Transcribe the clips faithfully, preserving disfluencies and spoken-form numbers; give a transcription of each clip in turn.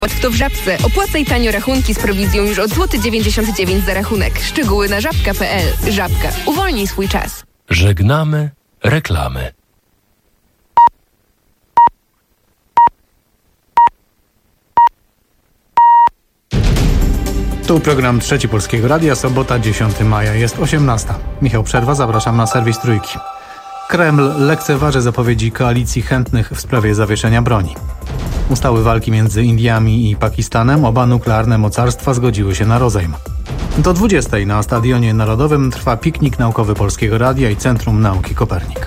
Łatwo w Żabce. Opłacaj tanio rachunki z prowizją już od złoty dziewięćdziesiąt dziewięć za rachunek. Szczegóły na żabka kropka pe el. Żabka. Uwolnij swój czas. Żegnamy reklamy. Tu program Trzeci Polskiego Radia, sobota dziesiątego maja, jest osiemnasta. Michał Przerwa, zapraszam na serwis Trójki. Kreml lekceważy zapowiedzi koalicji chętnych w sprawie zawieszenia broni. Ustały walki między Indiami i Pakistanem, oba nuklearne mocarstwa zgodziły się na rozejm. Do dwudziestej na Stadionie Narodowym trwa piknik naukowy Polskiego Radia i Centrum Nauki Kopernik.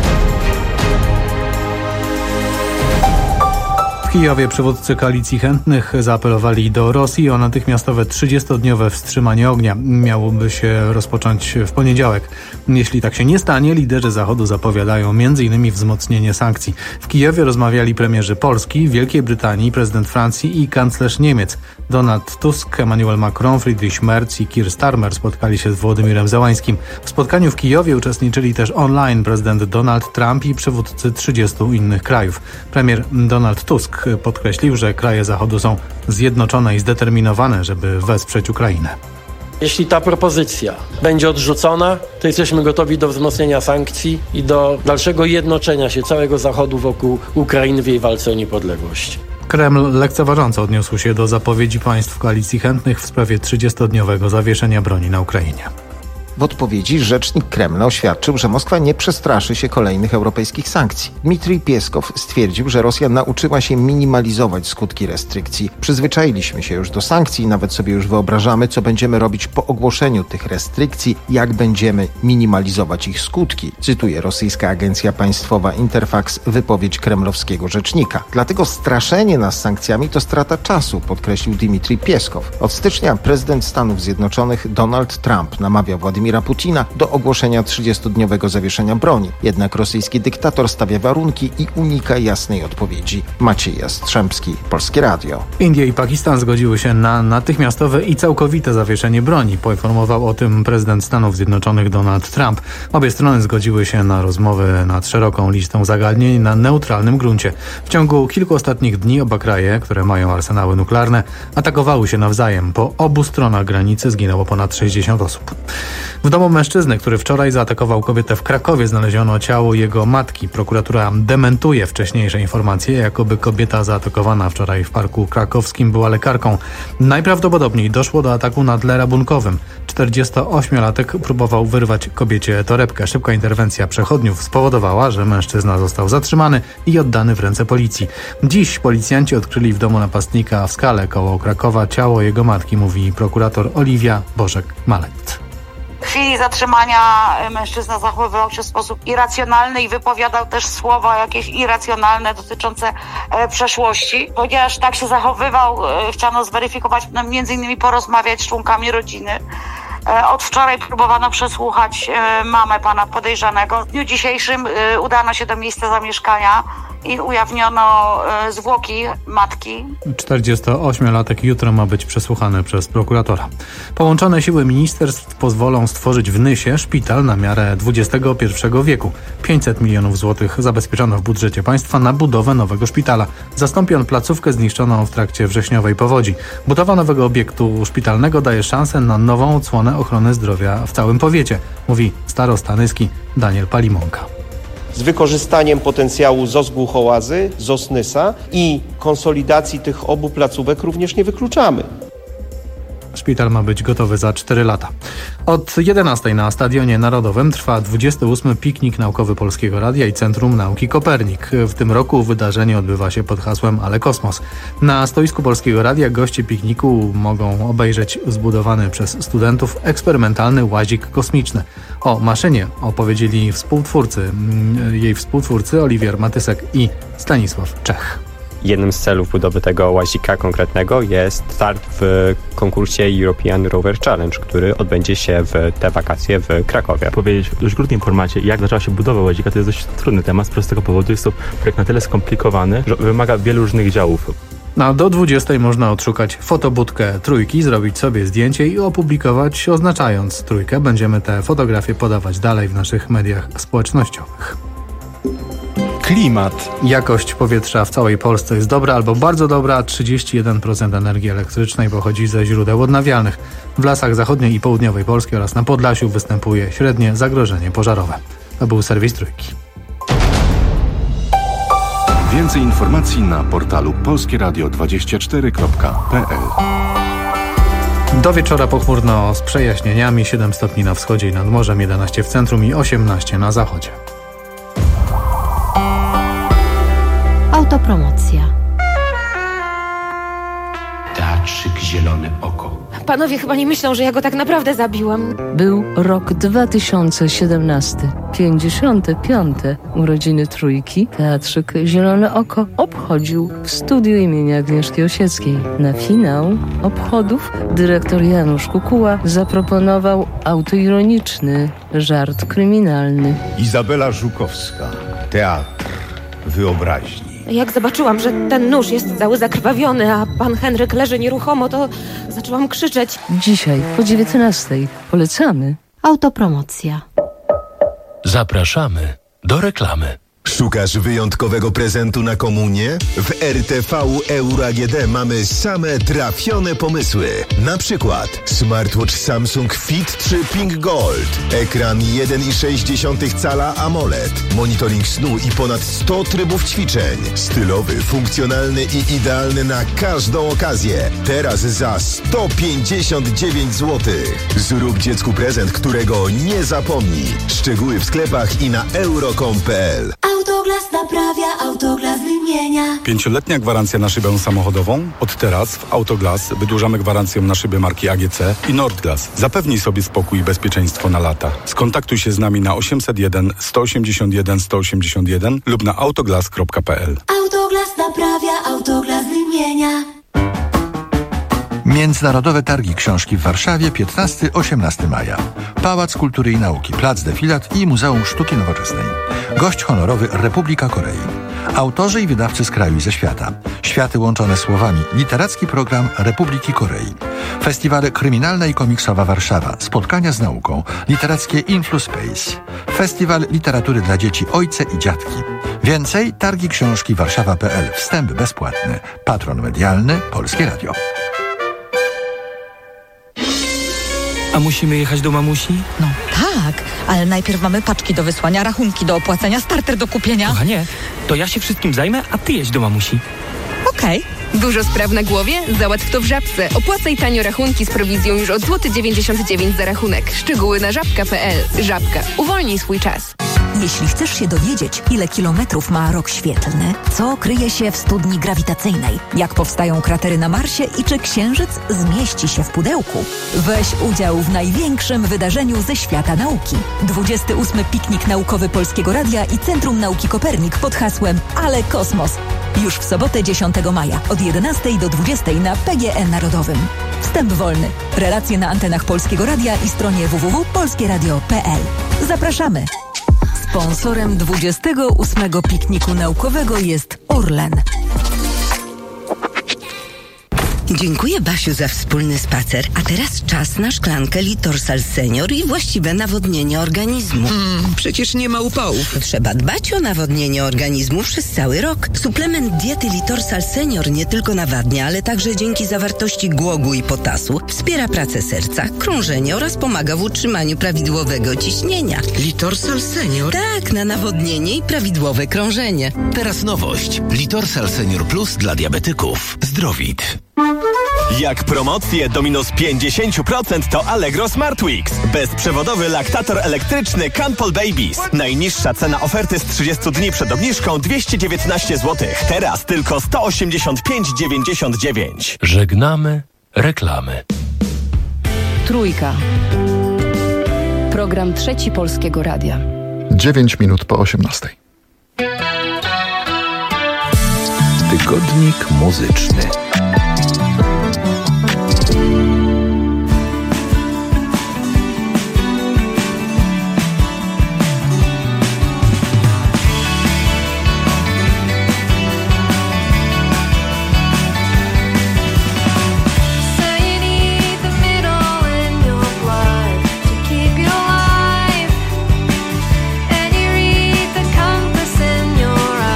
W Kijowie przywódcy koalicji chętnych zaapelowali do Rosji o natychmiastowe trzydziestodniowe wstrzymanie ognia. Miałoby się rozpocząć w poniedziałek. Jeśli tak się nie stanie, liderzy Zachodu zapowiadają między innymi wzmocnienie sankcji. W Kijowie rozmawiali premierzy Polski, Wielkiej Brytanii, prezydent Francji i kanclerz Niemiec. Donald Tusk, Emmanuel Macron, Friedrich Merz i Keir Starmer spotkali się z Wołodymirem Zełańskim. W spotkaniu w Kijowie uczestniczyli też online prezydent Donald Trump i przywódcy trzydziestu innych krajów. Premier Donald Tusk podkreślił, że kraje Zachodu są zjednoczone i zdeterminowane, żeby wesprzeć Ukrainę. Jeśli ta propozycja będzie odrzucona, to jesteśmy gotowi do wzmocnienia sankcji i do dalszego jednoczenia się całego Zachodu wokół Ukrainy w jej walce o niepodległość. Kreml lekceważąco odniósł się do zapowiedzi państw koalicji chętnych w sprawie trzydziestodniowego zawieszenia broni na Ukrainie. W odpowiedzi rzecznik Kremla oświadczył, że Moskwa nie przestraszy się kolejnych europejskich sankcji. Dmitrij Pieskow stwierdził, że Rosja nauczyła się minimalizować skutki restrykcji. Przyzwyczailiśmy się już do sankcji, nawet sobie już wyobrażamy, co będziemy robić po ogłoszeniu tych restrykcji, jak będziemy minimalizować ich skutki. Cytuje rosyjska agencja państwowa Interfax wypowiedź kremlowskiego rzecznika. Dlatego straszenie nas sankcjami to strata czasu, podkreślił Dmitrij Pieskow. Od stycznia prezydent Stanów Zjednoczonych Donald Trump namawia Władimira Putina do ogłoszenia trzydziestodniowego zawieszenia broni. Jednak rosyjski dyktator stawia warunki i unika jasnej odpowiedzi. Maciej Jastrzębski, Polskie Radio. Indie i Pakistan zgodziły się na natychmiastowe i całkowite zawieszenie broni. Poinformował o tym prezydent Stanów Zjednoczonych Donald Trump. Obie strony zgodziły się na rozmowy nad szeroką listą zagadnień na neutralnym gruncie. W ciągu kilku ostatnich dni oba kraje, które mają arsenały nuklearne, atakowały się nawzajem. Po obu stronach granicy zginęło ponad sześćdziesiąt osób. W domu mężczyzny, który wczoraj zaatakował kobietę w Krakowie, znaleziono ciało jego matki. Prokuratura dementuje wcześniejsze informacje, jakoby kobieta zaatakowana wczoraj w Parku Krakowskim była lekarką. Najprawdopodobniej doszło do ataku na tle rabunkowym. czterdziestoośmiolatek próbował wyrwać kobiecie torebkę. Szybka interwencja przechodniów spowodowała, że mężczyzna został zatrzymany i oddany w ręce policji. Dziś policjanci odkryli w domu napastnika w Skale koło Krakowa ciało jego matki, mówi prokurator Oliwia Bożek-Malec. W chwili zatrzymania mężczyzna zachowywał się w sposób irracjonalny i wypowiadał też słowa jakieś irracjonalne dotyczące e, przeszłości. Ponieważ tak się zachowywał, e, chciano zweryfikować, no, między innymi porozmawiać z członkami rodziny. E, od wczoraj próbowano przesłuchać e, mamę pana podejrzanego. W dniu dzisiejszym e, udano się do miejsca zamieszkania i ujawniono e, zwłoki matki. czterdziestoośmiolatek jutro ma być przesłuchany przez prokuratora. Połączone siły ministerstw pozwolą stworzyć w Nysie szpital na miarę dwudziestego pierwszego wieku. pięćset milionów złotych zabezpieczono w budżecie państwa na budowę nowego szpitala. Zastąpi on placówkę zniszczoną w trakcie wrześniowej powodzi. Budowa nowego obiektu szpitalnego daje szansę na nową odsłonę ochrony zdrowia w całym powiecie, mówi starosta nyski Daniel Palimonka. Z wykorzystaniem potencjału Z O S Głuchołazy, Z O S Nysa i konsolidacji tych obu placówek również nie wykluczamy. Szpital ma być gotowy za cztery lata. Od jedenastej na Stadionie Narodowym trwa dwudziesty ósmy piknik naukowy Polskiego Radia i Centrum Nauki Kopernik. W tym roku wydarzenie odbywa się pod hasłem Ale Kosmos. Na stoisku Polskiego Radia goście pikniku mogą obejrzeć zbudowany przez studentów eksperymentalny łazik kosmiczny. O maszynie opowiedzieli współtwórcy, jej współtwórcy Oliwier Matysek i Stanisław Czech. Jednym z celów budowy tego łazika konkretnego jest start w konkursie European Rover Challenge, który odbędzie się w te wakacje w Krakowie. Powiedzieć w dość krótkim formacie, jak zaczęła się budowa łazika, to jest dość trudny temat z prostego powodu. Jest to projekt na tyle skomplikowany, że wymaga wielu różnych działów. No, do dwudziestej można odszukać fotobudkę Trójki, zrobić sobie zdjęcie i opublikować, oznaczając Trójkę. Będziemy te fotografie podawać dalej w naszych mediach społecznościowych. Klimat. Jakość powietrza w całej Polsce jest dobra albo bardzo dobra. trzydzieści jeden procent energii elektrycznej pochodzi ze źródeł odnawialnych. W lasach zachodniej i południowej Polski oraz na Podlasiu występuje średnie zagrożenie pożarowe. To był serwis Trójki. Więcej informacji na portalu polskieradio dwadzieścia cztery kropka p l. Do wieczora pochmurno z przejaśnieniami. siedem stopni na wschodzie i nad morzem, jedenaście w centrum i osiemnaście na zachodzie. Autopromocja. Teatrzyk Zielone Oko. Panowie chyba nie myślą, że ja go tak naprawdę zabiłam. Był rok dwa tysiące siedemnasty. pięćdziesiąte piąte urodziny Trójki. Teatrzyk Zielone Oko obchodził w studiu imienia Agnieszki Osieckiej. Na finał obchodów dyrektor Janusz Kukuła zaproponował autoironiczny żart kryminalny. Izabela Żukowska. Teatr wyobraźni. Jak zobaczyłam, że ten nóż jest cały zakrwawiony, a pan Henryk leży nieruchomo, to zaczęłam krzyczeć. Dzisiaj po dziewiętnastej polecamy. Autopromocja. Zapraszamy do reklamy. Szukasz wyjątkowego prezentu na komunię? W R T V Euro A G D mamy same trafione pomysły. Na przykład smartwatch Samsung Fit trzy Pink Gold, ekran jeden i sześć cala AMOLED, monitoring snu i ponad sto trybów ćwiczeń. Stylowy, funkcjonalny i idealny na każdą okazję. Teraz za sto pięćdziesiąt dziewięć złotych. Zrób dziecku prezent, którego nie zapomni. Szczegóły w sklepach i na euro kropka com kropka p l. Autoglas naprawia, Autoglas wymienia. Pięcioletnia gwarancja na szybę samochodową? Od teraz w Autoglas wydłużamy gwarancję na szyby marki A G C i Nordglas. Zapewnij sobie spokój i bezpieczeństwo na lata. Skontaktuj się z nami na osiemset jeden sto osiemdziesiąt jeden sto osiemdziesiąt jeden lub na autoglas kropka p l. Autoglas naprawia, Autoglas wymienia. Międzynarodowe Targi Książki w Warszawie piętnastego do osiemnastego maja. Pałac Kultury i Nauki, Plac Defilat i Muzeum Sztuki Nowoczesnej. Gość honorowy Republika Korei. Autorzy i wydawcy z kraju i ze świata. Światy łączone słowami. Literacki program Republiki Korei. Festiwale Kryminalna i Komiksowa Warszawa. Spotkania z nauką. Literackie InfluSpace. Festiwal Literatury dla Dzieci Ojce i Dziadki. Więcej Targi Książki Warszawa kropka p l. Wstęp bezpłatny. Patron medialny Polskie Radio. A musimy jechać do mamusi? No tak, ale najpierw mamy paczki do wysłania, rachunki do opłacenia, starter do kupienia. Kochanie, to ja się wszystkim zajmę, a ty jedź do mamusi. Okej. Okay. Dużo spraw na głowie? Załatw to w Żabce. Opłacaj tanio rachunki z prowizją już od złoty dziewięćdziesiąt dziewięć za rachunek. Szczegóły na żabka kropka p l. Żabka. Uwolnij swój czas. Jeśli chcesz się dowiedzieć, ile kilometrów ma rok świetlny, co kryje się w studni grawitacyjnej, jak powstają kratery na Marsie i czy Księżyc zmieści się w pudełku, weź udział w największym wydarzeniu ze świata nauki. dwudziesty ósmy Piknik Naukowy Polskiego Radia i Centrum Nauki Kopernik pod hasłem Ale Kosmos. Już w sobotę dziesiątego maja od jedenastej do dwudziestej na P G E Narodowym. Wstęp wolny. Relacje na antenach Polskiego Radia i stronie w w w kropka polskie radio kropka p l. Zapraszamy! Sponsorem dwudziestego ósmego Pikniku Naukowego jest Orlen. Dziękuję, Basiu, za wspólny spacer. A teraz czas na szklankę Litorsal Senior i właściwe nawodnienie organizmu. Mm, przecież nie ma upałów. Trzeba dbać o nawodnienie organizmu przez cały rok. Suplement diety Litorsal Senior nie tylko nawadnia, ale także dzięki zawartości głogu i potasu wspiera pracę serca, krążenie oraz pomaga w utrzymaniu prawidłowego ciśnienia. Litorsal Senior? Tak, na nawodnienie i prawidłowe krążenie. Teraz nowość. Litorsal Senior Plus dla diabetyków. Zdrowit. Jak promocje do minus pięćdziesiąt procent to Allegro Smart Weeks. Bezprzewodowy laktator elektryczny Canpol Babies. Najniższa cena oferty z trzydziestu dni przed obniżką dwieście dziewiętnaście złotych. Teraz tylko sto osiemdziesiąt pięć dziewięćdziesiąt dziewięć. Żegnamy reklamy. Trójka. Program Trzeci Polskiego Radia. dziewięć minut po osiemnastej. Tygodnik muzyczny. Your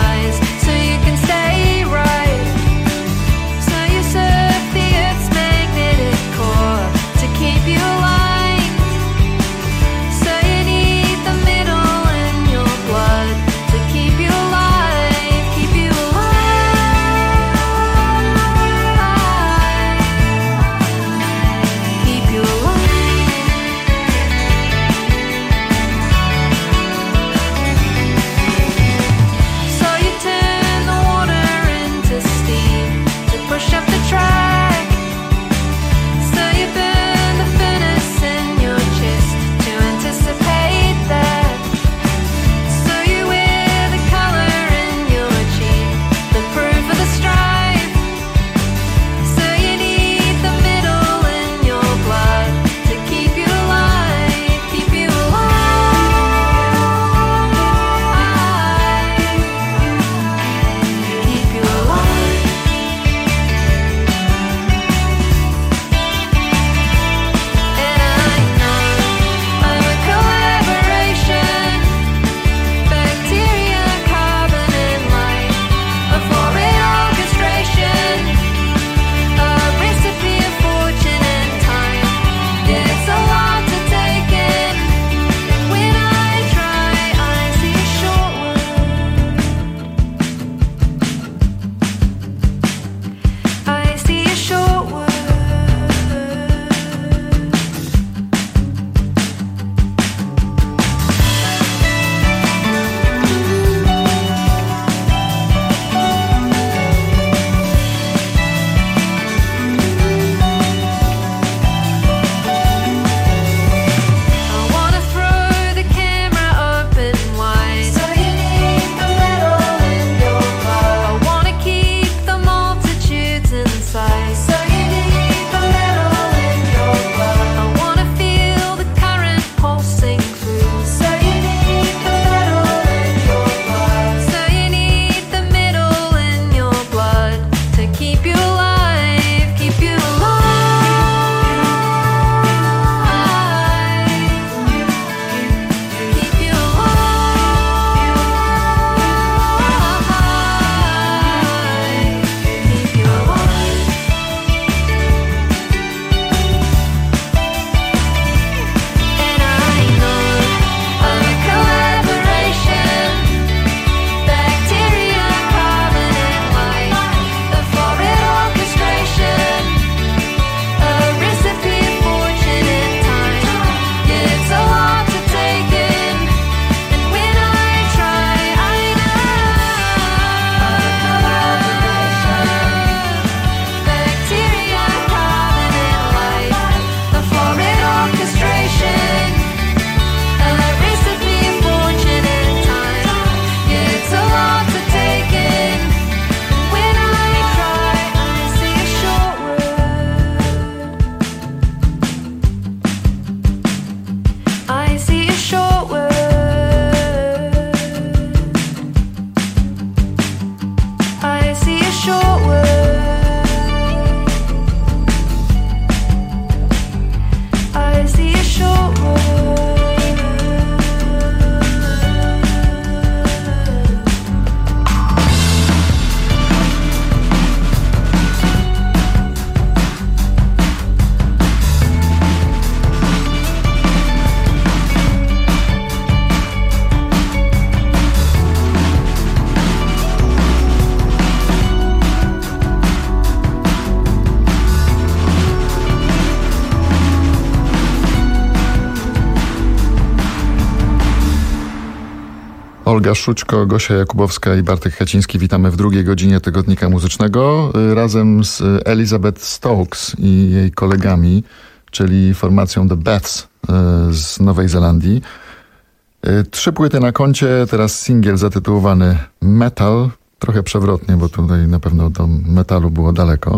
Olga Szućko, Gosia Jakubowska i Bartek Haciński. Witamy w drugiej godzinie Tygodnika Muzycznego razem z Elizabeth Stokes i jej kolegami, czyli formacją The Beths z Nowej Zelandii. Trzy płyty na koncie, teraz singiel zatytułowany Metal, trochę przewrotnie, bo tutaj na pewno do metalu było daleko,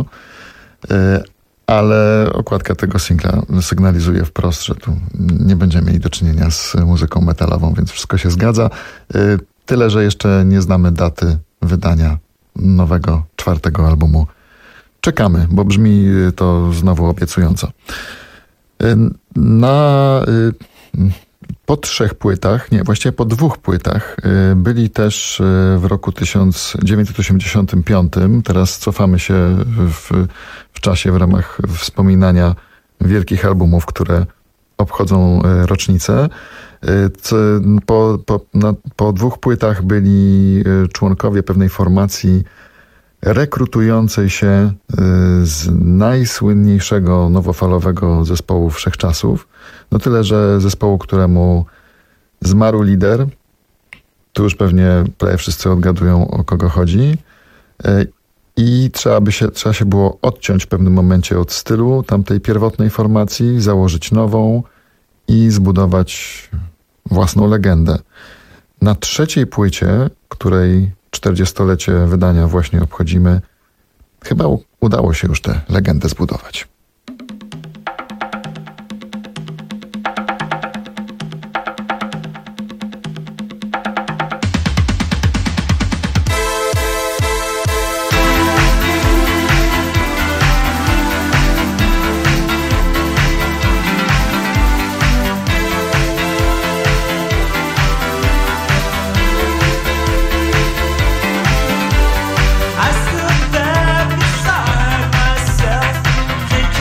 ale okładka tego singla sygnalizuje wprost, że tu nie będziemy mieli do czynienia z muzyką metalową, więc wszystko się zgadza. Tyle, że jeszcze nie znamy daty wydania nowego, czwartego albumu. Czekamy, bo brzmi to znowu obiecująco. Na, po trzech płytach, nie, właściwie po dwóch płytach byli też w roku tysiąc dziewięćset osiemdziesiątym piątym. Teraz cofamy się w, w czasie w ramach wspominania wielkich albumów, które obchodzą rocznicę. Po, po, na, po dwóch płytach byli członkowie pewnej formacji rekrutującej się z najsłynniejszego nowofalowego zespołu wszechczasów. No tyle, że zespołu, któremu zmarł lider. Tu już pewnie prawie wszyscy odgadują, o kogo chodzi. I trzeba by się, trzeba się było odciąć w pewnym momencie od stylu tamtej pierwotnej formacji, założyć nową i zbudować własną legendę. Na trzeciej płycie, której czterdziestolecie wydania właśnie obchodzimy, chyba udało się już tę legendę zbudować. I stood there beside myself,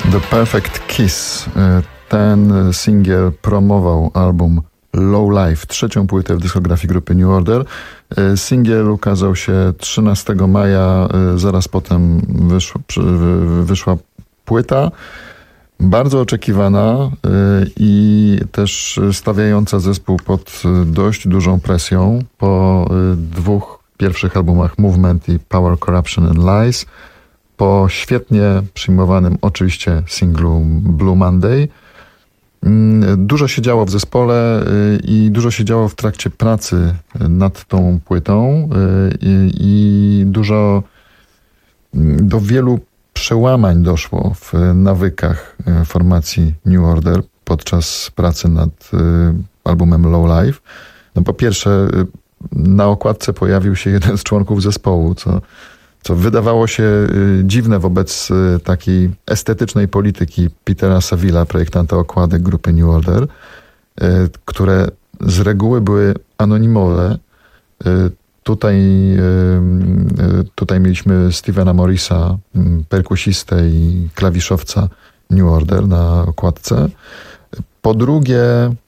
The Perfect Kiss. Ten singiel promował album Low Life, trzecią płytę w dyskografii grupy New Order. Singiel ukazał się trzynastego maja, zaraz potem wyszła, wyszła płyta. Bardzo oczekiwana i też stawiająca zespół pod dość dużą presją po dwóch pierwszych albumach Movement i Power, Corruption and Lies, po świetnie przyjmowanym oczywiście singlu Blue Monday. Dużo się działo w zespole i dużo się działo w trakcie pracy nad tą płytą i, i dużo do wielu przełamań doszło w nawykach formacji New Order podczas pracy nad albumem Low Life. No po pierwsze, na okładce pojawił się jeden z członków zespołu, co, co wydawało się dziwne wobec takiej estetycznej polityki Petera Savilla, projektanta okładek grupy New Order, które z reguły były anonimowe. Tutaj, tutaj mieliśmy Stevena Morrisa, perkusistę i klawiszowca New Order na okładce. Po drugie,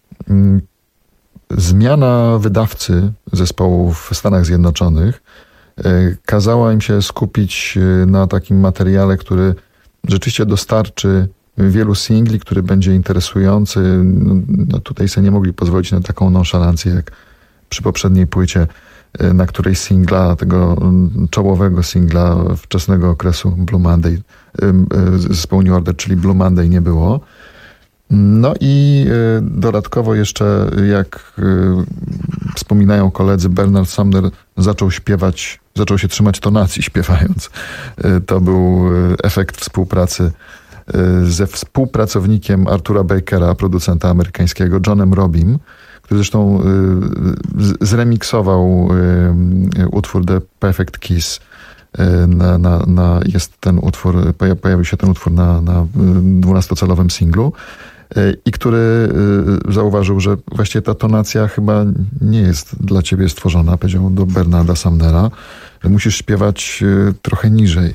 zmiana wydawcy zespołu w Stanach Zjednoczonych kazała im się skupić na takim materiale, który rzeczywiście dostarczy wielu singli, który będzie interesujący. No tutaj sobie nie mogli pozwolić na taką nonszalancję jak przy poprzedniej płycie, na której singla, tego czołowego singla wczesnego okresu Blue Monday, zespołu New Order, czyli Blue Monday, nie było. No i dodatkowo jeszcze, jak wspominają koledzy, Bernard Sumner zaczął śpiewać, zaczął się trzymać tonacji śpiewając. To był efekt współpracy ze współpracownikiem Artura Bakera, producenta amerykańskiego, Johnem Robim, który zresztą zremiksował utwór The Perfect Kiss. Na, na, na, jest ten utwór, pojawił się ten utwór na, na dwunastocalowym singlu i który zauważył, że właściwie ta tonacja chyba nie jest dla ciebie stworzona, powiedział do Bernarda Sumnera, że musisz śpiewać trochę niżej.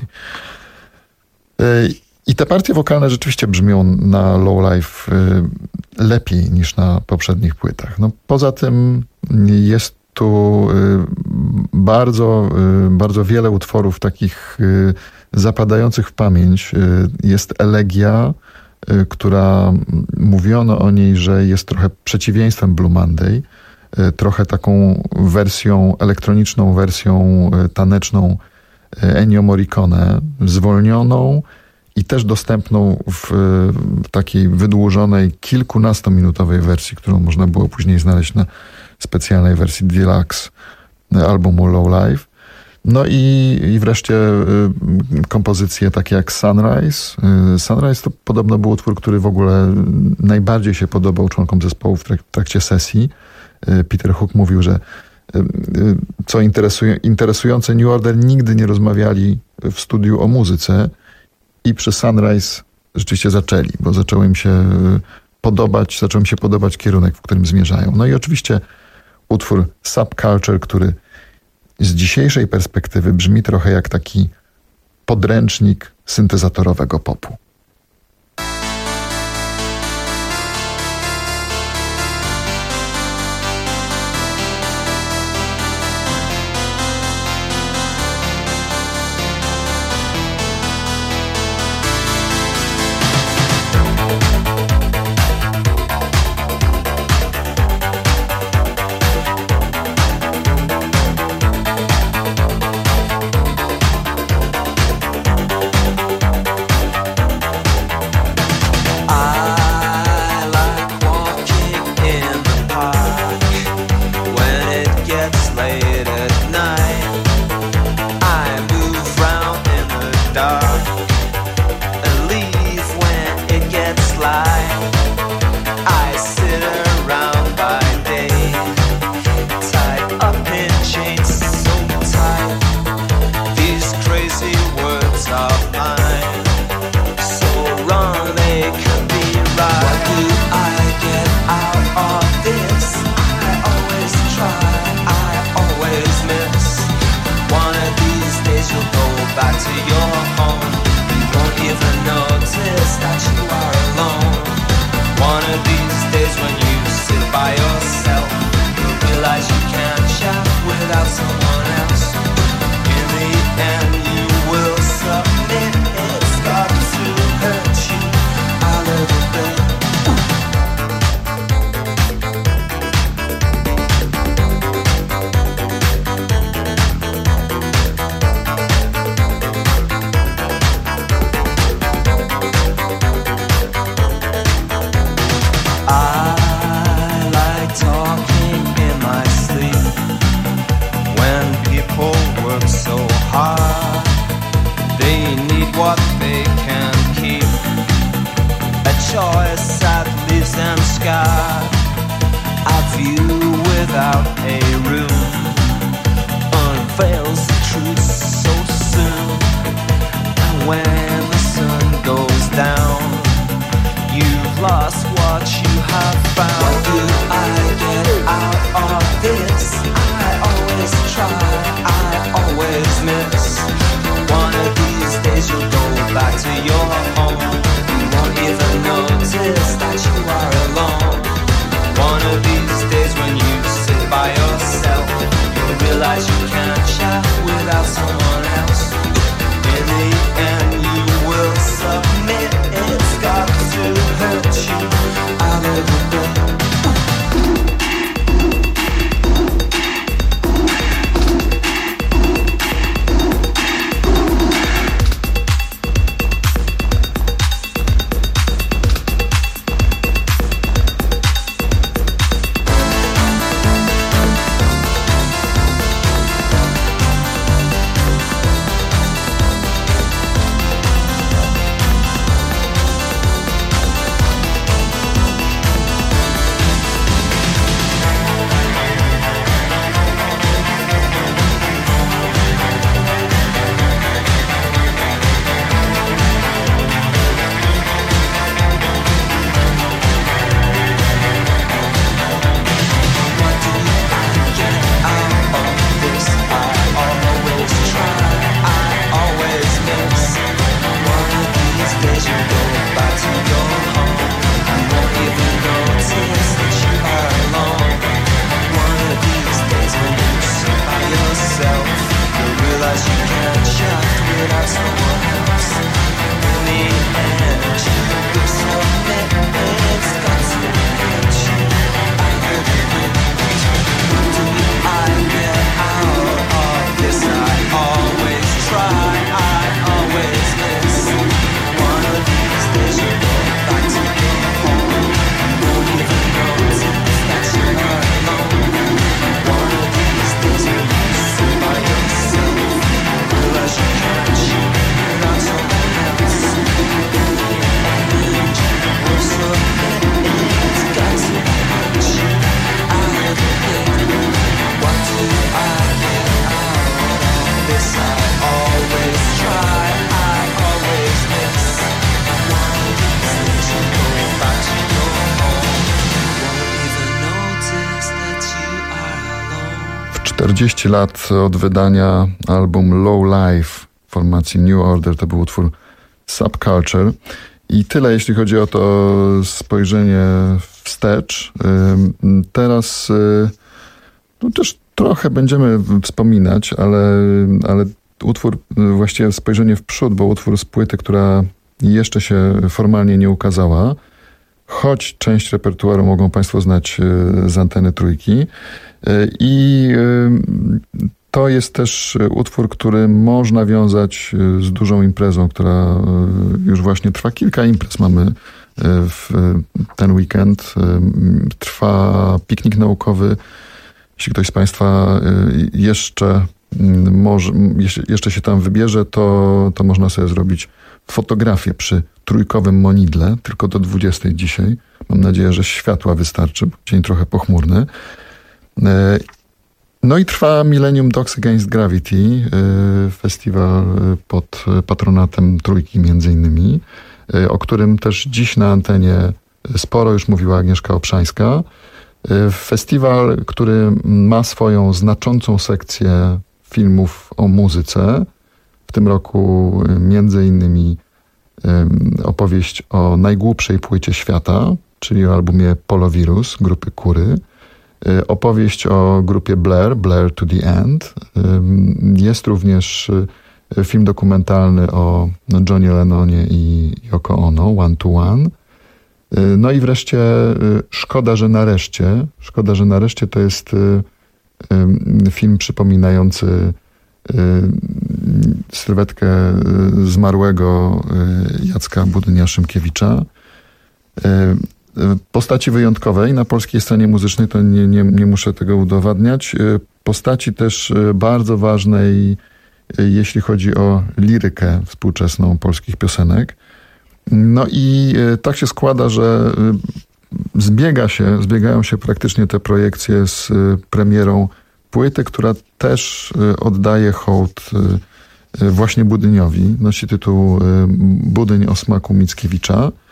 I te partie wokalne rzeczywiście brzmią na Low Life lepiej niż na poprzednich płytach. No, poza tym jest tu bardzo, bardzo wiele utworów takich zapadających w pamięć. Jest Elegia, która mówiono o niej, że jest trochę przeciwieństwem Blue Monday, trochę taką wersją, elektroniczną wersją taneczną Ennio Morricone, zwolnioną i też dostępną w takiej wydłużonej, kilkunastominutowej wersji, którą można było później znaleźć na specjalnej wersji deluxe albumu Low Life. No i, i wreszcie y, kompozycje takie jak Sunrise. Y, Sunrise to podobno był utwór, który w ogóle najbardziej się podobał członkom zespołu w, trak- w trakcie sesji. Y, Peter Hook mówił, że y, y, co interesuje, interesujące, New Order nigdy nie rozmawiali w studiu o muzyce i przy Sunrise rzeczywiście zaczęli, bo zaczęło im się podobać, zaczął im się podobać kierunek, w którym zmierzają. No i oczywiście utwór Subculture, który z dzisiejszej perspektywy brzmi trochę jak taki podręcznik syntezatorowego popu. lost what you have found. What do I get out of this? I always try, I always miss. One of these days you'll go back to your home. You won't even notice that you are alone. One of these days when you sit by yourself, you'll realize you can't chat without someone else. In the end you will submit. It's got to hurt you a little bit. czterdzieści lat od wydania album Low Life formacji New Order, to był utwór Subculture. I tyle, jeśli chodzi o to spojrzenie wstecz. Teraz no też trochę będziemy wspominać, ale, ale utwór, właściwie spojrzenie w przód, bo utwór z płyty, która jeszcze się formalnie nie ukazała, choć część repertuaru mogą Państwo znać z anteny Trójki. I to jest też utwór, który można wiązać z dużą imprezą, która już właśnie trwa. Kilka imprez mamy w ten weekend. Trwa piknik naukowy. Jeśli ktoś z Państwa jeszcze może, jeszcze się tam wybierze, to, to można sobie zrobić fotografię przy trójkowym monidle, tylko do dwudziestej dzisiaj. Mam nadzieję, że światła wystarczy, bo dzień trochę pochmurny. No i trwa Millennium Dogs Against Gravity, festiwal pod patronatem Trójki między innymi, o którym też dziś na antenie sporo już mówiła Agnieszka Obszańska. Festiwal, który ma swoją znaczącą sekcję filmów o muzyce. W tym roku między innymi opowieść o najgłupszej płycie świata, czyli o albumie Polowirus grupy Kury. Opowieść o grupie Blair, Blair to the End. Jest również film dokumentalny o Johnie Lennonie i Yoko Ono, One to One. No i wreszcie Szkoda, że nareszcie. Szkoda, że nareszcie to jest film przypominający sylwetkę zmarłego Jacka Budynia-Szymkiewicza. Postaci wyjątkowej na polskiej scenie muzycznej, to nie, nie, nie muszę tego udowadniać. Postaci też bardzo ważnej, jeśli chodzi o lirykę współczesną polskich piosenek. No i tak się składa, że zbiega się, zbiegają się praktycznie te projekcje z premierą płyty, która też oddaje hołd właśnie Budyniowi. Nosi tytuł Budyń o smaku Mickiewicza.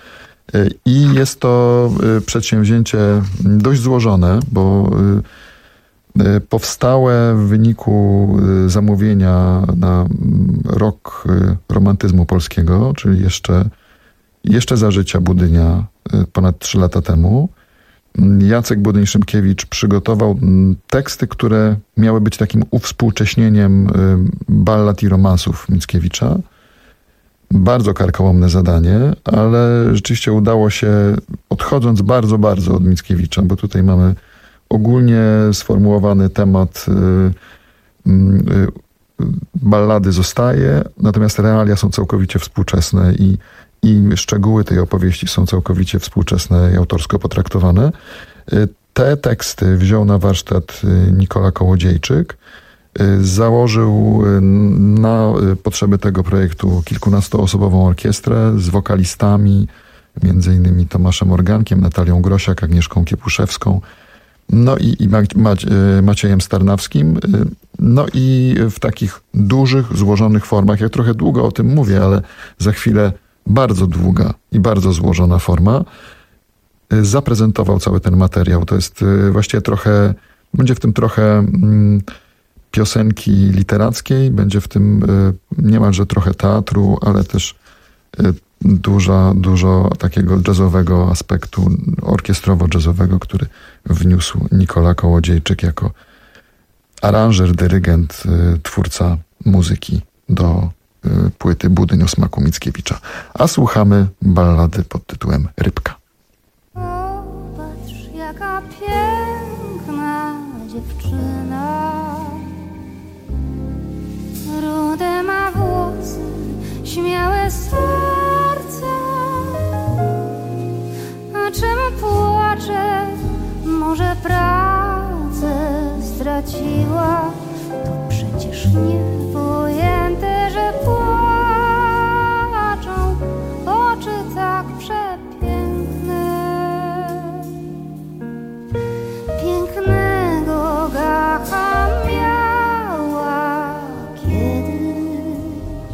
I jest to przedsięwzięcie dość złożone, bo powstałe w wyniku zamówienia na rok romantyzmu polskiego, czyli jeszcze, jeszcze za życia Budynia ponad trzy lata temu. Jacek Budyń-Szymkiewicz przygotował teksty, które miały być takim uwspółcześnieniem ballad i romansów Mickiewicza. Bardzo karkołomne zadanie, ale rzeczywiście udało się, odchodząc bardzo, bardzo od Mickiewicza, bo tutaj mamy ogólnie sformułowany temat y, y, ballady zostaje, natomiast realia są całkowicie współczesne i, i szczegóły tej opowieści są całkowicie współczesne i autorsko potraktowane. Y, te teksty wziął na warsztat Nikola Kołodziejczyk. Założył na potrzeby tego projektu kilkunastoosobową orkiestrę z wokalistami, między innymi Tomaszem Organkiem, Natalią Grosiak, Agnieszką Kiepuszewską, no i, i Maciejem Starnawskim. No i w takich dużych, złożonych formach, ja trochę długo o tym mówię, ale za chwilę bardzo długa i bardzo złożona forma, zaprezentował cały ten materiał. To jest właściwie trochę, będzie w tym trochę mm, piosenki literackiej, będzie w tym niemalże trochę teatru, ale też dużo, dużo takiego jazzowego aspektu, orkiestrowo-jazzowego, który wniósł Nikola Kołodziejczyk jako aranżer, dyrygent, twórca muzyki do płyty Budyń o smaku Mickiewicza. A słuchamy ballady pod tytułem Rybka. Popatrz, jaka piękna dziewczyna. Rude ma włosy, śmiałe serce. A czemu płacze? Może pracę straciła? To przecież niepojęte, że płaczą oczy tak przepiękne. Pięknego gacha miała kiedyś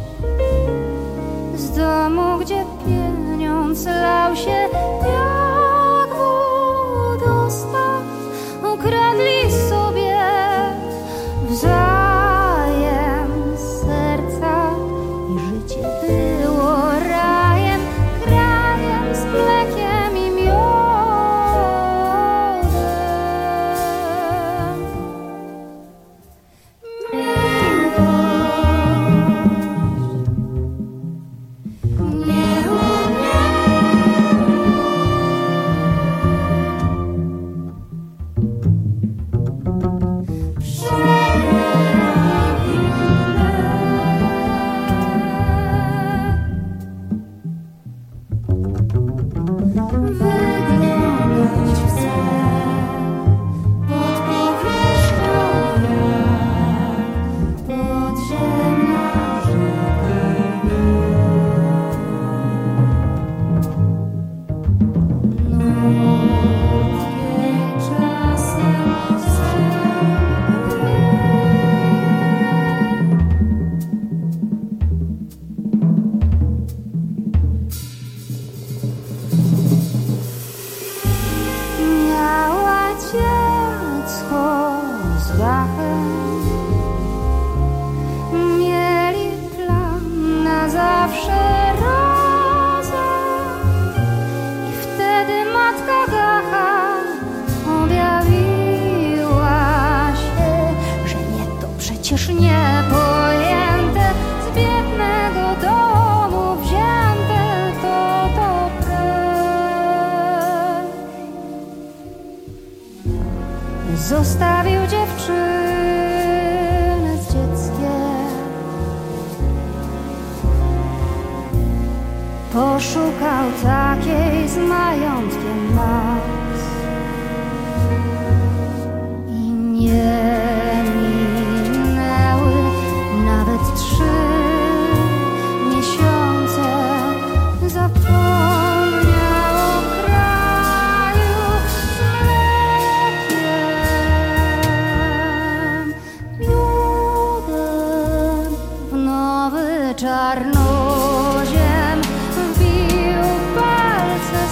z domu, gdzie pieniądz lał się jak wodostaw. Ukradli sobie wzajem serca i życie było rajem, krajem z mlekiem i miodem. Nie wyglądać chcę pod powierzchnią jak podziemna rzeka. Nutkie czasem miała dziecko z dachem. Mieli plan na zawsze razem. I wtedy matka Gacha objawiła się, że nie, to przecież niepojęte, z biednego domu wzięte to dobre. Zostawił dziewczynę z dzieckiem. Poszukał takiej z majątkiem mas. I nie minęły nawet trzy miesiące. Zapomniał o kraju z mlekiem, miodem. W nowy czarnoziem wbił palce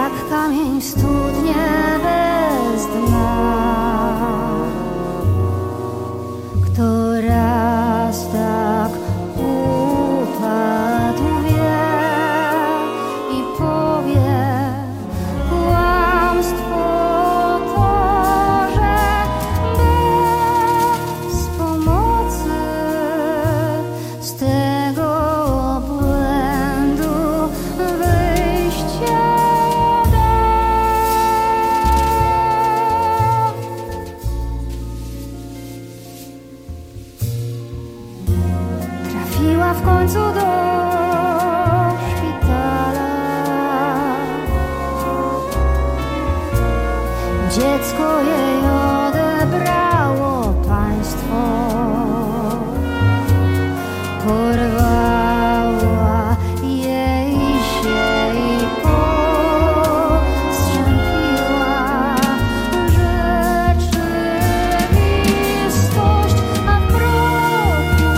jak kamień w studnie bez dna. Kto raz tak upadł wie i powie kłamstwo to, że bez pomocy z tego błędu wyjście da. Trafiła w końcu do szpitala. Dziecko jej odebrało państwo. Porwała jej się i postrzępiła rzeczywistość, a w progu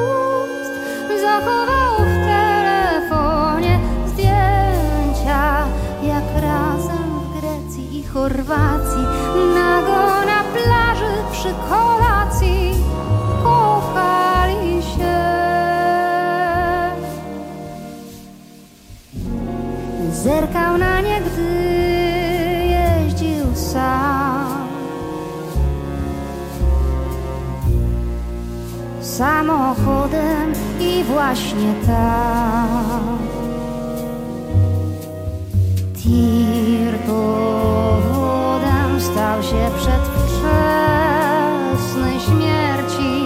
zachował w telefonie zdjęcia Chorwacji, nago na plaży przy kolacji kochali się. Zerkał na nie, gdy jeździł sam samochodem i właśnie tam tir powodem stał się przedwczesnej śmierci.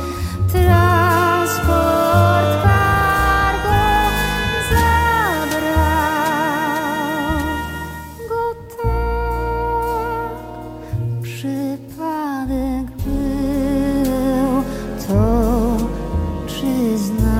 Transport cargo zabrał go tak. Przypadek był, to przyznam.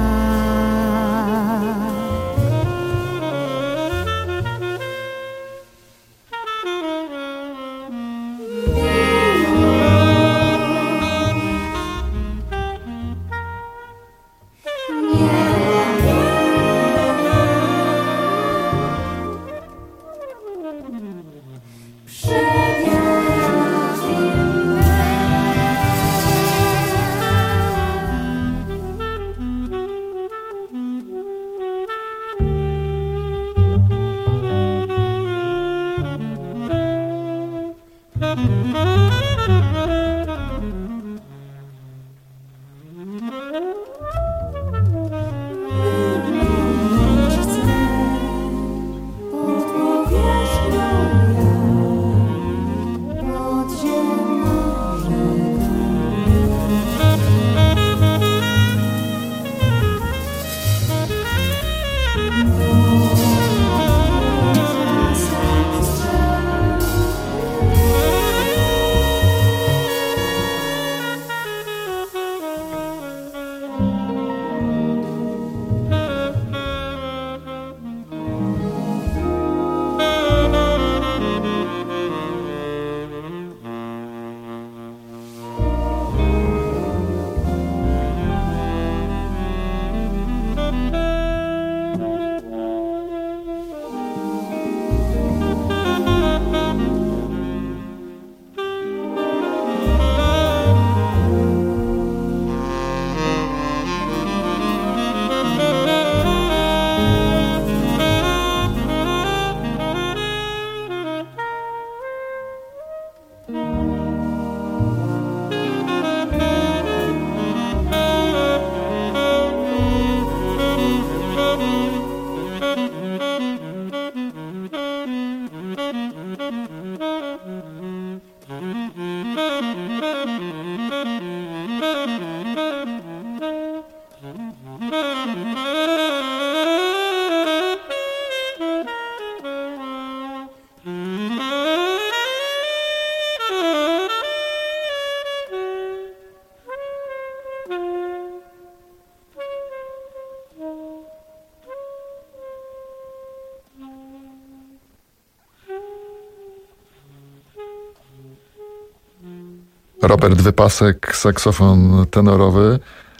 Robert Wypasek, saksofon tenorowy,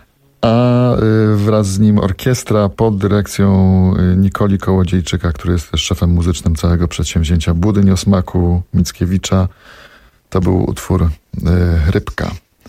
a wraz z nim orkiestra pod dyrekcją Nikoli Kołodziejczyka, który jest też szefem muzycznym całego przedsięwzięcia Budyń o smaku Mickiewicza. To był utwór Rybka.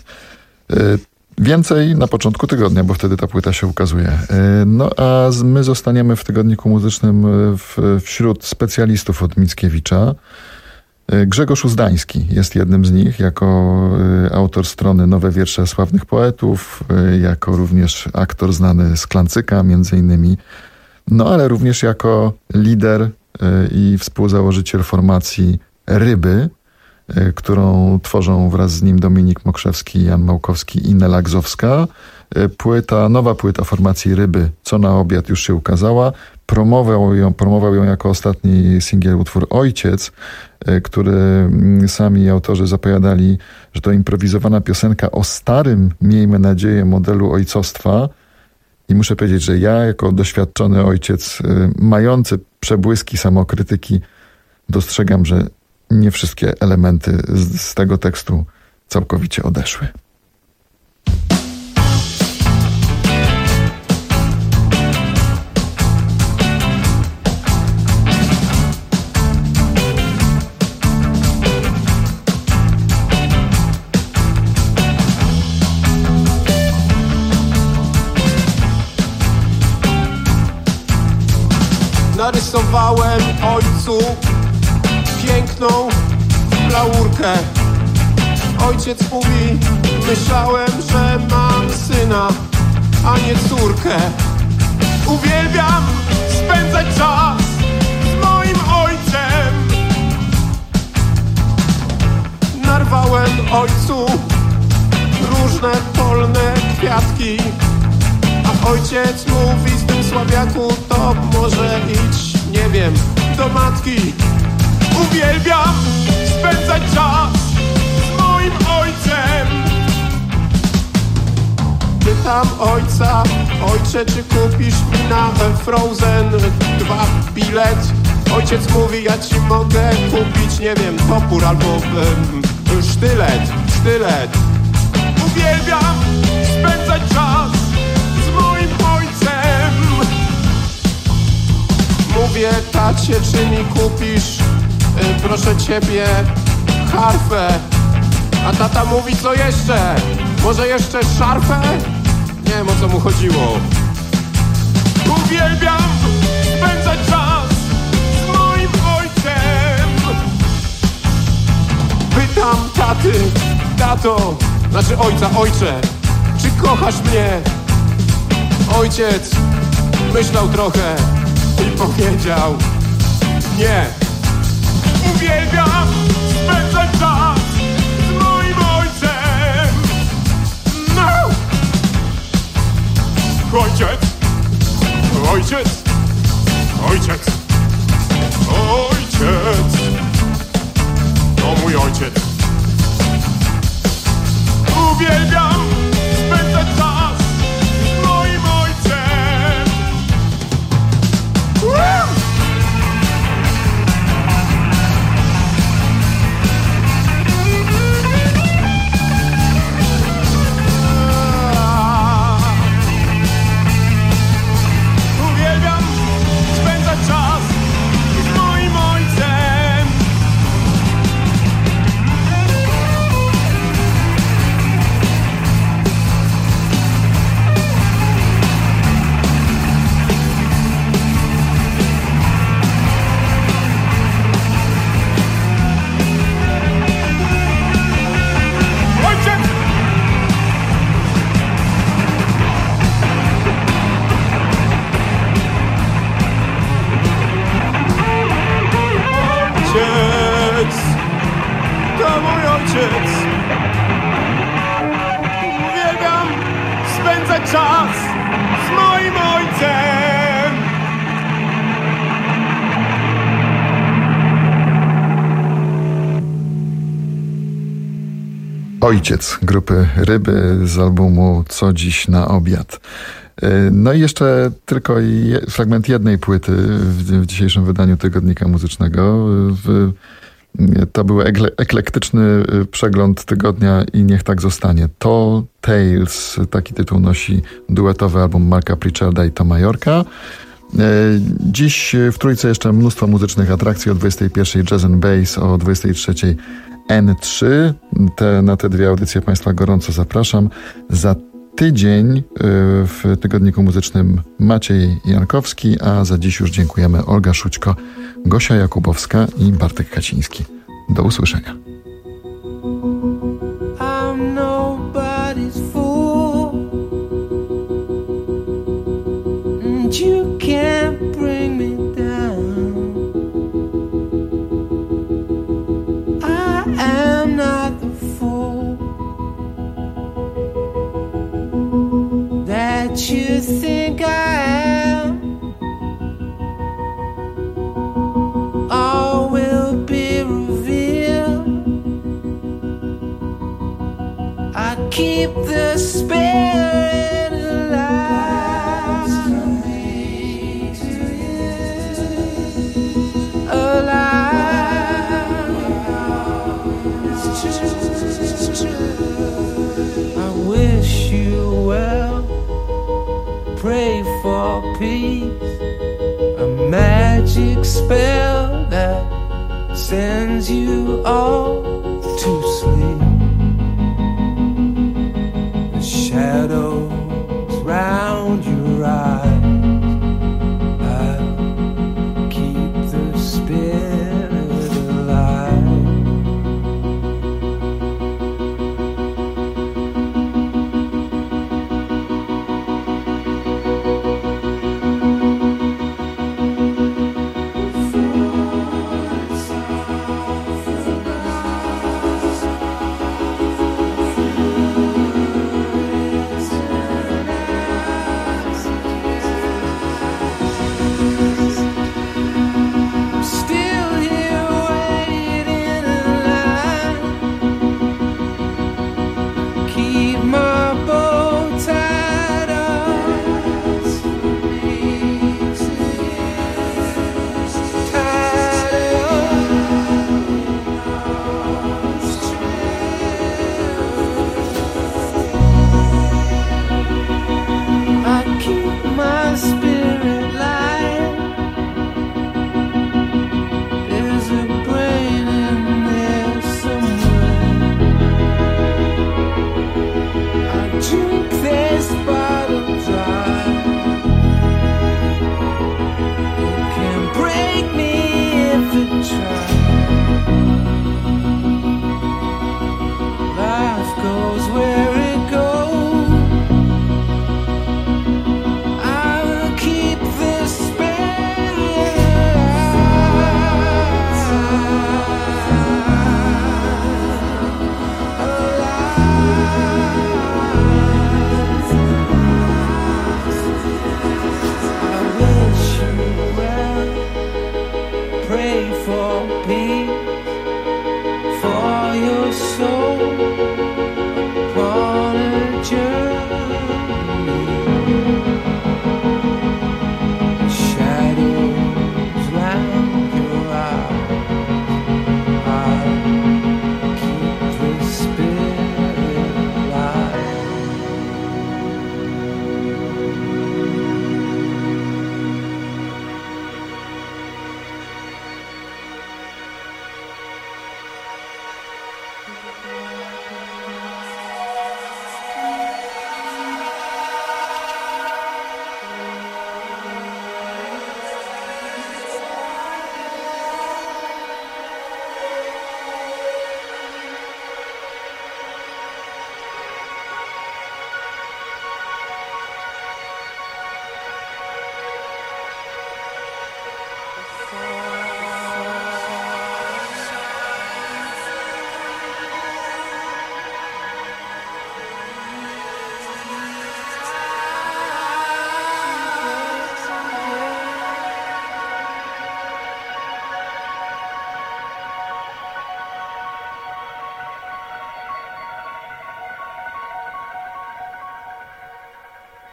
Więcej na początku tygodnia, bo wtedy ta płyta się ukazuje. No a my zostaniemy w tygodniku muzycznym w, wśród specjalistów od Mickiewicza. Grzegorz Uzdański jest jednym z nich, jako autor strony Nowe wiersze sławnych poetów, jako również aktor znany z Klancyka między innymi, no ale również jako lider i współzałożyciel formacji Ryby, którą tworzą wraz z nim Dominik Mokrzewski, Jan Małkowski i Nela Gzowska. Płyta, nowa płyta formacji Ryby, Co na obiad, już się ukazała. Promował ją, promował ją jako ostatni singiel utwór Ojciec, który sami autorzy zapowiadali, że to improwizowana piosenka o starym, miejmy nadzieję, modelu ojcostwa. I muszę powiedzieć, że ja jako doświadczony ojciec, mający przebłyski samokrytyki, dostrzegam, że nie wszystkie elementy z, z tego tekstu całkowicie odeszły. narysowałem ojcu piękną laurkę. Ojciec mówi, myślałem, że mam syna, a nie córkę. Uwielbiam spędzać czas z moim ojcem. Narwałem ojcu różne polne kwiatki, a ojciec mówi, z tym słabiaku to może idź, nie wiem, do matki. Uwielbiam spędzać czas z moim ojcem. Pytam ojca, ojcze, czy kupisz mi na Frozen dwa bilet? Ojciec mówi, ja ci mogę kupić, nie wiem, topór albo um, sztylet, sztylet. Uwielbiam spędzać czas z moim ojcem. Mówię tacie, czy mi kupisz, y, proszę ciebie, harfę? A tata mówi, co jeszcze? Może jeszcze szarfę? Nie wiem, o co mu chodziło. Uwielbiam spędzać czas z moim ojcem. Pytam taty, tato, znaczy ojca, ojcze, czy kochasz mnie? Ojciec myślał trochę i powiedział nie. Uwielbiam spędzać czas z moim ojcem. No! Ojciec, ojciec, ojciec, ojciec, to mój ojciec. Uwielbiam spędzać czas z moim ojcem. Woo! Uwielbiam spędzać czas z moim ojcem. Ojciec, to mój ojciec. Uwielbiam spędzać czas z moim ojcem. Ojciec grupy Ryby z albumu Co dziś na obiad. No i jeszcze tylko je, fragment jednej płyty w, w dzisiejszym wydaniu Tygodnika Muzycznego. W, to był ekle, eklektyczny przegląd tygodnia i niech tak zostanie. To Tales, taki tytuł nosi duetowy album Marka Pritcharda i Toma Yorka. Dziś w Trójce jeszcze mnóstwo muzycznych atrakcji. O dwudziestej pierwszej Jazz and Bass, o dwudziestej trzeciej N trzy. Te, na te dwie audycje Państwa gorąco zapraszam. Za tydzień w Tygodniku Muzycznym Maciej Jankowski, a za dziś już dziękujemy Olga Szućko, Gosia Jakubowska i Bartek Kaciński. Do usłyszenia. I'm nobody's fool, and you can't bring me down. I am not the fool that you think I am. All will be revealed. I keep the spirit alive, alive. It's true, it's true. I wish you well. Pray for peace, a magic spell that sends you all to sleep. The shadows round your eyes, I'll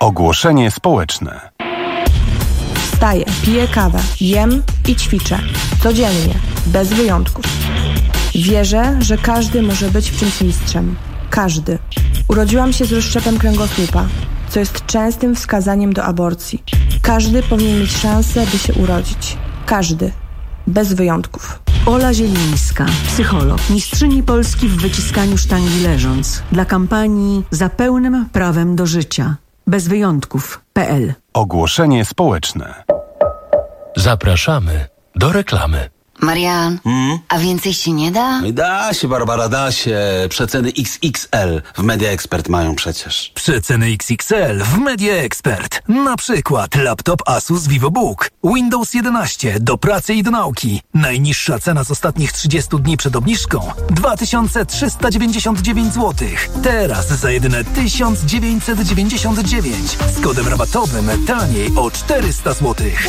Ogłoszenie społeczne. Wstaję, piję kawę, jem i ćwiczę. Codziennie, bez wyjątków. Wierzę, że każdy może być w czymś mistrzem. Każdy. Urodziłam się z rozszczepem kręgosłupa, co jest częstym wskazaniem do aborcji. Każdy powinien mieć szansę, by się urodzić. Każdy. Bez wyjątków. Ola Zielińska, psycholog, mistrzyni Polski w wyciskaniu sztangi leżąc. Dla kampanii Za pełnym prawem do życia. Bez wyjątków kropka pe el. Ogłoszenie społeczne. Zapraszamy do reklamy. Marian, Hmm? a więcej się nie da? Da się, Barbara, da się. Przeceny iks iks el w Media Expert mają przecież. Przeceny iks iks el w Media Expert. Na przykład laptop Asus VivoBook, Windows jedenaście do pracy i do nauki. Najniższa cena z ostatnich trzydziestu dni przed obniżką dwa tysiące trzysta dziewięćdziesiąt dziewięć złotych. Teraz za jedyne tysiąc dziewięćset dziewięćdziesiąt dziewięć. Z kodem rabatowym taniej o czterysta złotych.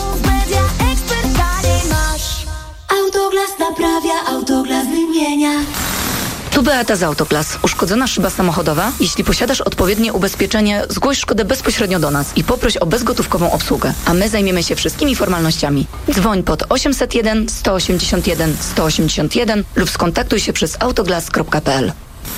Autoglas naprawia, Autoglas wymienia. Tu Beata z Autoglas. Uszkodzona szyba samochodowa? Jeśli posiadasz odpowiednie ubezpieczenie, zgłoś szkodę bezpośrednio do nas i poproś o bezgotówkową obsługę, a my zajmiemy się wszystkimi formalnościami. Dzwoń pod osiemset jeden sto osiemdziesiąt jeden sto osiemdziesiąt jeden lub skontaktuj się przez autoglas kropka pe el.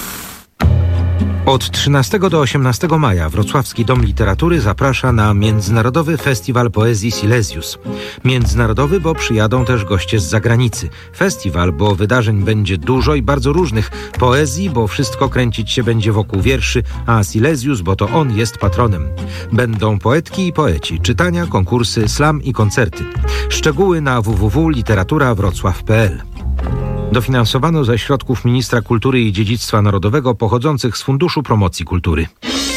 Od trzynastego do osiemnastego maja Wrocławski Dom Literatury zaprasza na Międzynarodowy Festiwal Poezji Silesius. Międzynarodowy, bo przyjadą też goście z zagranicy. Festiwal, bo wydarzeń będzie dużo i bardzo różnych. Poezji, bo wszystko kręcić się będzie wokół wierszy, a Silesius, bo to on jest patronem. Będą poetki i poeci, czytania, konkursy, slam i koncerty. Szczegóły na w w w kropka literatura wrocław kropka pe el. Dofinansowano ze środków Ministra Kultury i Dziedzictwa Narodowego pochodzących z Funduszu Promocji Kultury.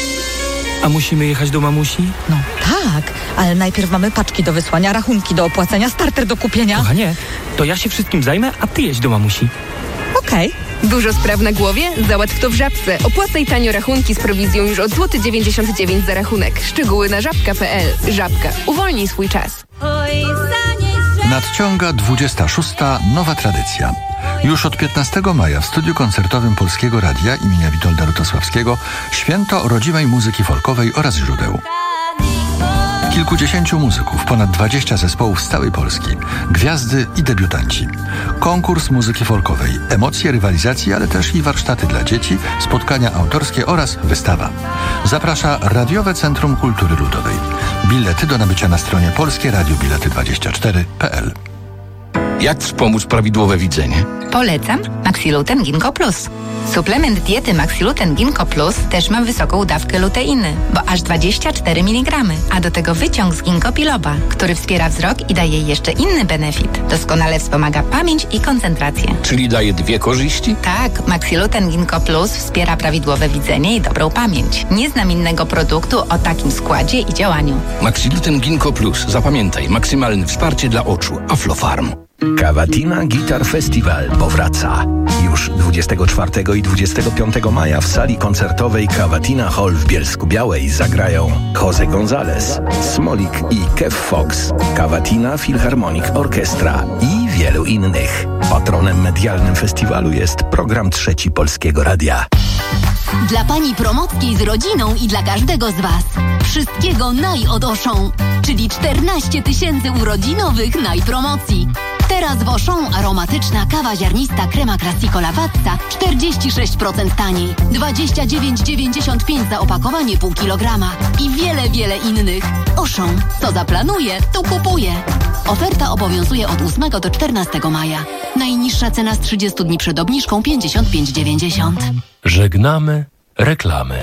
A musimy jechać do mamusi? No tak, ale najpierw mamy paczki do wysłania, rachunki do opłacenia, starter do kupienia. Kochanie, to ja się wszystkim zajmę, a ty jedź do mamusi. Okej. Okay. Dużo spraw na głowie? Załatw to w Żabce. Opłacaj tanio rachunki z prowizją już od złoty dziewięćdziesiąt dziewięć za rachunek. Szczegóły na żabka kropka pe el. Żabka. Uwolnij swój czas. Nadciąga dwudziesta szósta nowa tradycja. Już od piętnastego maja w studiu koncertowym Polskiego Radia imienia Witolda Lutosławskiego święto rodzimej muzyki folkowej oraz źródeł. Kilkudziesięciu muzyków, ponad dwadzieścia zespołów z całej Polski, gwiazdy i debiutanci. Konkurs muzyki folkowej, emocje rywalizacji, ale też i warsztaty dla dzieci, spotkania autorskie oraz wystawa. Zaprasza Radiowe Centrum Kultury Ludowej. Bilety do nabycia na stronie polskie radio bilety dwadzieścia cztery kropka pe el. Jak wspomóc prawidłowe widzenie? Polecam Maxiluten Ginkgo Plus. Suplement diety Maxiluten Ginkgo Plus też ma wysoką dawkę luteiny, bo aż dwadzieścia cztery miligramy, a do tego wyciąg z ginkgo biloba, który wspiera wzrok i daje jeszcze inny benefit. Doskonale wspomaga pamięć i koncentrację. Czyli daje dwie korzyści? Tak, Maxiluten Ginkgo Plus wspiera prawidłowe widzenie i dobrą pamięć. Nie znam innego produktu o takim składzie i działaniu. Maxiluten Ginkgo Plus. Zapamiętaj, maksymalne wsparcie dla oczu. Aflofarm. Cavatina Guitar Festival powraca. Już dwudziestego czwartego i dwudziestego piątego maja w sali koncertowej Cavatina Hall w Bielsku-Białej zagrają Jose González, Smolik i Kev Fox, Cavatina Philharmonic Orchestra i wielu innych. Patronem medialnym festiwalu jest program Trzeci Polskiego Radia. Dla pani Promockiej z rodziną i dla każdego z was. Wszystkiego naj od Auchan, czyli czternaście tysięcy urodzinowych najpromocji. Teraz w Auchan aromatyczna kawa ziarnista krema Classico Lavazza czterdzieści sześć procent taniej. dwadzieścia dziewięć dziewięćdziesiąt pięć za opakowanie pół kilograma. I wiele, wiele innych. Auchan. Co zaplanuje, to kupuje. Oferta obowiązuje od ósmego do czternastego maja. Najniższa cena z trzydziestu dni przed obniżką pięćdziesiąt pięć dziewięćdziesiąt. Żegnamy reklamy.